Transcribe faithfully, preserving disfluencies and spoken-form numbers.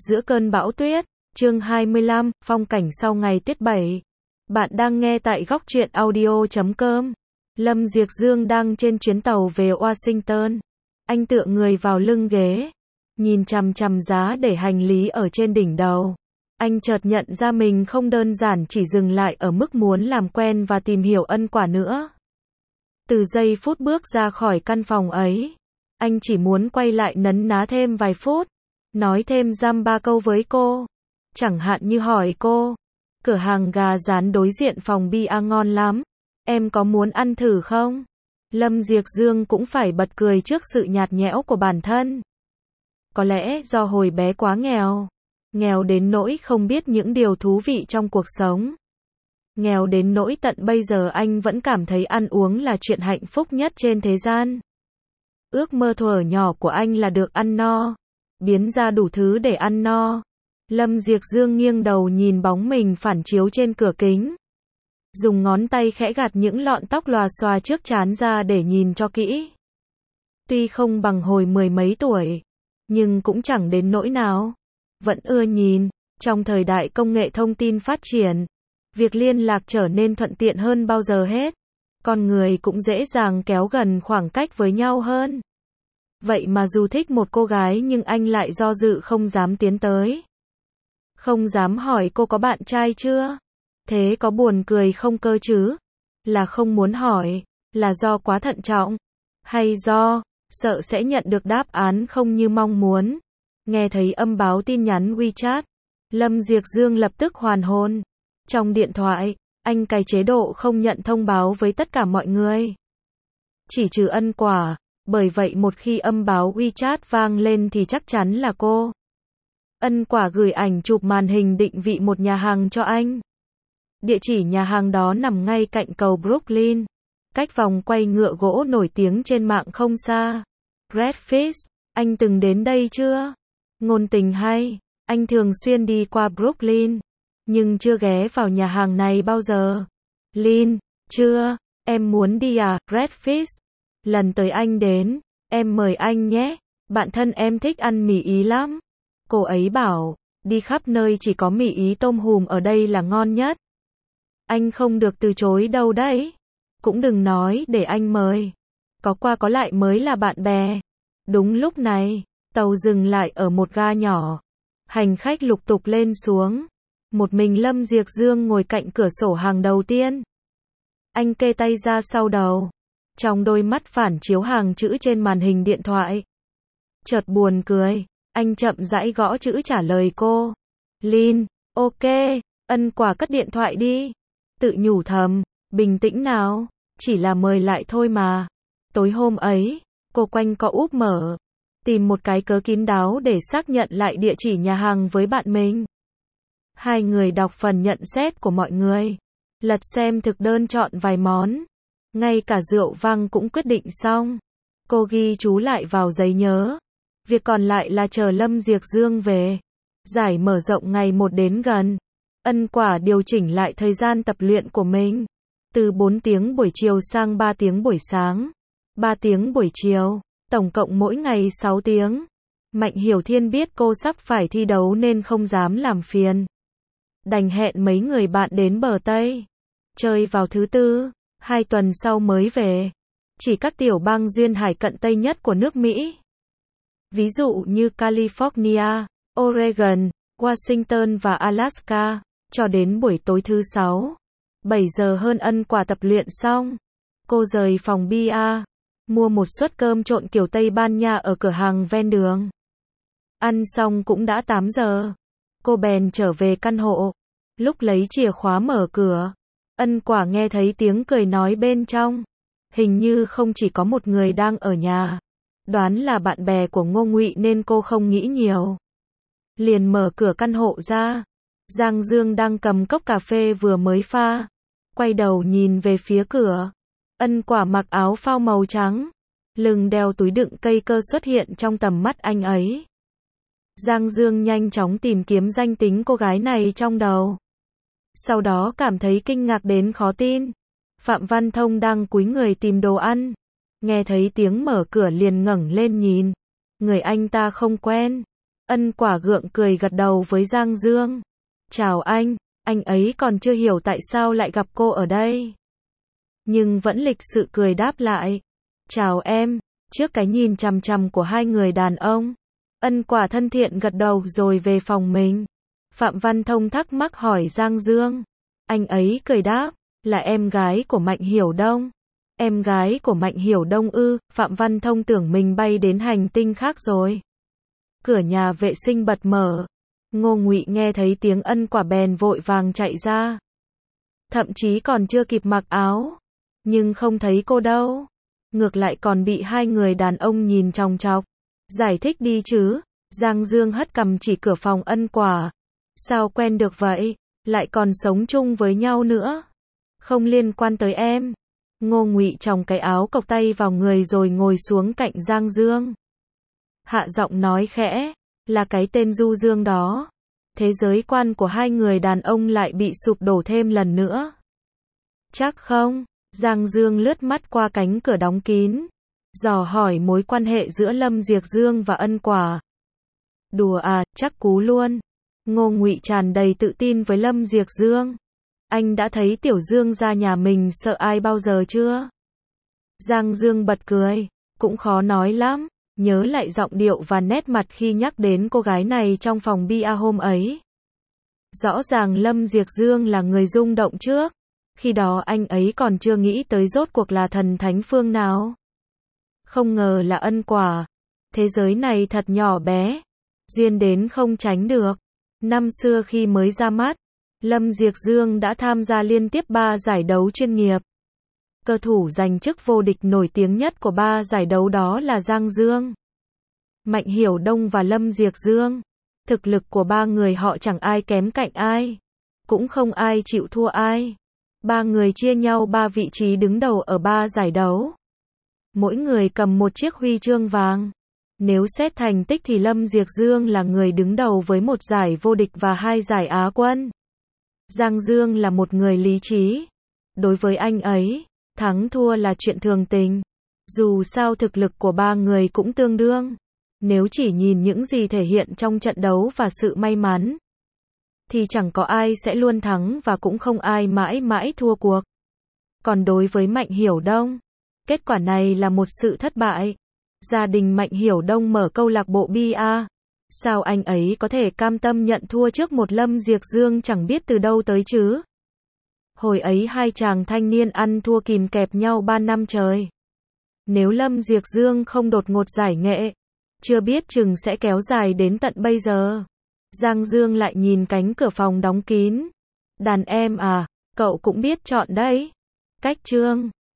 Giữa cơn bão tuyết, chương hai mươi lăm, phong cảnh sau ngày tuyết bảy. Bạn đang nghe tại góc truyện audio chấm com. Lâm Diệc Dương đang trên chuyến tàu về Washington. Anh tựa người vào lưng ghế, nhìn chằm chằm giá để hành lý ở trên đỉnh đầu. Anh chợt nhận ra mình không đơn giản chỉ dừng lại ở mức muốn làm quen và tìm hiểu Ân Quả nữa. Từ giây phút bước ra khỏi căn phòng ấy, anh chỉ muốn quay lại nấn ná thêm vài phút, nói thêm dăm ba câu với cô. Chẳng hạn như hỏi cô, cửa hàng gà rán đối diện phòng bia ngon lắm, em có muốn ăn thử không? Lâm Diệc Dương cũng phải bật cười trước sự nhạt nhẽo của bản thân. Có lẽ do hồi bé quá nghèo, nghèo đến nỗi không biết những điều thú vị trong cuộc sống. Nghèo đến nỗi tận bây giờ anh vẫn cảm thấy ăn uống là chuyện hạnh phúc nhất trên thế gian. Ước mơ thuở nhỏ của anh là được ăn no, biến ra đủ thứ để ăn no. Lâm Diệc Dương nghiêng đầu nhìn bóng mình phản chiếu trên cửa kính, dùng ngón tay khẽ gạt những lọn tóc lòa xòa trước trán ra để nhìn cho kỹ. Tuy không bằng hồi mười mấy tuổi, nhưng cũng chẳng đến nỗi nào. Vẫn ưa nhìn. Trong thời đại công nghệ thông tin phát triển, việc liên lạc trở nên thuận tiện hơn bao giờ hết. Con người cũng dễ dàng kéo gần khoảng cách với nhau hơn. Vậy mà dù thích một cô gái nhưng anh lại do dự không dám tiến tới. Không dám hỏi cô có bạn trai chưa? Thế có buồn cười không cơ chứ? Là không muốn hỏi, là do quá thận trọng, hay do sợ sẽ nhận được đáp án không như mong muốn? Nghe thấy âm báo tin nhắn WeChat, Lâm Diệc Dương lập tức hoàn hồn. Trong điện thoại, anh cài chế độ không nhận thông báo với tất cả mọi người, chỉ trừ Ân Quả, bởi vậy một khi âm báo WeChat vang lên thì chắc chắn là cô. Ân Quả gửi ảnh chụp màn hình định vị một nhà hàng cho anh. Địa chỉ nhà hàng đó nằm ngay cạnh cầu Brooklyn, cách vòng quay ngựa gỗ nổi tiếng trên mạng không xa. Redfish, anh từng đến đây chưa? Ngôn tình hay, anh thường xuyên đi qua Brooklyn, nhưng chưa ghé vào nhà hàng này bao giờ. Lin, chưa, em muốn đi à? Redfish, lần tới anh đến, em mời anh nhé, bạn thân em thích ăn mì Ý lắm. Cô ấy bảo, đi khắp nơi chỉ có mì Ý tôm hùm ở đây là ngon nhất. Anh không được từ chối đâu đấy. Cũng đừng nói để anh mời. Có qua có lại mới là bạn bè. Đúng lúc này, tàu dừng lại ở một ga nhỏ. Hành khách lục tục lên xuống. Một mình Lâm Diệc Dương ngồi cạnh cửa sổ hàng đầu tiên. Anh kê tay ra sau đầu, trong đôi mắt phản chiếu hàng chữ trên màn hình điện thoại. Chợt buồn cười, anh chậm rãi gõ chữ trả lời cô. Lin, ok. Ân Quả cất điện thoại đi, tự nhủ thầm, bình tĩnh nào, chỉ là mời lại thôi mà. Tối hôm ấy, cô quanh co úp mở, tìm một cái cớ kín đáo để xác nhận lại địa chỉ nhà hàng với bạn mình. Hai người đọc phần nhận xét của mọi người, lật xem thực đơn chọn vài món, ngay cả rượu vang cũng quyết định xong. Cô ghi chú lại vào giấy nhớ. Việc còn lại là chờ Lâm Diệc Dương về. Giải mở rộng ngày một đến gần, Ân Quả điều chỉnh lại thời gian tập luyện của mình, từ bốn tiếng buổi chiều sang ba tiếng buổi sáng, ba tiếng buổi chiều, tổng cộng mỗi ngày sáu tiếng. Mạnh Hiểu Thiên biết cô sắp phải thi đấu nên không dám làm phiền, đành hẹn mấy người bạn đến bờ Tây chơi vào thứ tư, hai tuần sau mới về. Chỉ các tiểu bang duyên hải cận Tây nhất của nước Mỹ, ví dụ như California, Oregon, Washington và Alaska. Cho đến buổi tối thứ sáu, bảy giờ hơn Ân Quả tập luyện xong, cô rời phòng bia, mua một suất cơm trộn kiểu Tây Ban Nha ở cửa hàng ven đường. Ăn xong cũng đã tám giờ, cô bèn trở về căn hộ. Lúc lấy chìa khóa mở cửa, Ân Quả nghe thấy tiếng cười nói bên trong. Hình như không chỉ có một người đang ở nhà, đoán là bạn bè của Ngô Ngụy nên cô không nghĩ nhiều, liền mở cửa căn hộ ra. Giang Dương đang cầm cốc cà phê vừa mới pha, quay đầu nhìn về phía cửa. Ân Quả mặc áo phao màu trắng, lưng đeo túi đựng cây cơ xuất hiện trong tầm mắt anh ấy. Giang Dương nhanh chóng tìm kiếm danh tính cô gái này trong đầu, sau đó cảm thấy kinh ngạc đến khó tin. Phạm Văn Thông đang cúi người tìm đồ ăn, nghe thấy tiếng mở cửa liền ngẩng lên nhìn. Người anh ta không quen. Ân Quả gượng cười gật đầu với Giang Dương. Chào anh, anh ấy còn chưa hiểu tại sao lại gặp cô ở đây. Nhưng vẫn lịch sự cười đáp lại. Chào em, trước cái nhìn chằm chằm của hai người đàn ông. Ân Quả thân thiện gật đầu rồi về phòng mình. Phạm Văn Thông thắc mắc hỏi Giang Dương. Anh ấy cười đáp, là em gái của Mạnh Hiểu Đông. Em gái của Mạnh Hiểu Đông ư? Phạm Văn Thông tưởng mình bay đến hành tinh khác rồi. Cửa nhà vệ sinh bật mở. Ngô Ngụy nghe thấy tiếng Ân Quả bèn vội vàng chạy ra. Thậm chí còn chưa kịp mặc áo, nhưng không thấy cô đâu. Ngược lại còn bị hai người đàn ông nhìn chòng chọc. Giải thích đi chứ. Giang Dương hất cằm chỉ cửa phòng Ân Quả. Sao quen được vậy? Lại còn sống chung với nhau nữa. Không liên quan tới em. Ngô Ngụy chòng cái áo cộc tay vào người rồi ngồi xuống cạnh Giang Dương. Hạ giọng nói khẽ, là cái tên Du Dương đó. Thế giới quan của hai người đàn ông lại bị sụp đổ thêm lần nữa. Chắc không? Giang Dương lướt mắt qua cánh cửa đóng kín, dò hỏi mối quan hệ giữa Lâm Diệc Dương và Ân Quả. Đùa à, chắc cú luôn. Ngô Ngụy tràn đầy tự tin với Lâm Diệc Dương. Anh đã thấy Tiểu Dương ra nhà mình sợ ai bao giờ chưa? Giang Dương bật cười, cũng khó nói lắm. Nhớ lại giọng điệu và nét mặt khi nhắc đến cô gái này trong phòng bia hôm ấy. Rõ ràng Lâm Diệc Dương là người rung động trước. Khi đó anh ấy còn chưa nghĩ tới rốt cuộc là thần thánh phương nào. Không ngờ là Ân Quả. Thế giới này thật nhỏ bé. Duyên đến không tránh được. Năm xưa khi mới ra mắt, Lâm Diệc Dương đã tham gia liên tiếp ba giải đấu chuyên nghiệp. Cơ thủ giành chức vô địch nổi tiếng nhất của ba giải đấu đó là Giang Dương, Mạnh Hiểu Đông và Lâm Diệc Dương. Thực lực của ba người họ chẳng ai kém cạnh ai, cũng không ai chịu thua ai. Ba người chia nhau ba vị trí đứng đầu ở ba giải đấu. Mỗi người cầm một chiếc huy chương vàng. Nếu xét thành tích thì Lâm Diệc Dương là người đứng đầu với một giải vô địch và hai giải Á quân. Giang Dương là một người lý trí. Đối với anh ấy, thắng thua là chuyện thường tình. Dù sao thực lực của ba người cũng tương đương. Nếu chỉ nhìn những gì thể hiện trong trận đấu và sự may mắn, thì chẳng có ai sẽ luôn thắng và cũng không ai mãi mãi thua cuộc. Còn đối với Mạnh Hiểu Đông, kết quả này là một sự thất bại. Gia đình Mạnh Hiểu Đông mở câu lạc bộ bia. Sao anh ấy có thể cam tâm nhận thua trước một Lâm Diệc Dương chẳng biết từ đâu tới chứ? Hồi ấy hai chàng thanh niên ăn thua kìm kẹp nhau ba năm trời. Nếu Lâm Diệc Dương không đột ngột giải nghệ, chưa biết chừng sẽ kéo dài đến tận bây giờ. Giang Dương lại nhìn cánh cửa phòng đóng kín. Đàn em à, cậu cũng biết chọn đấy. Cách chương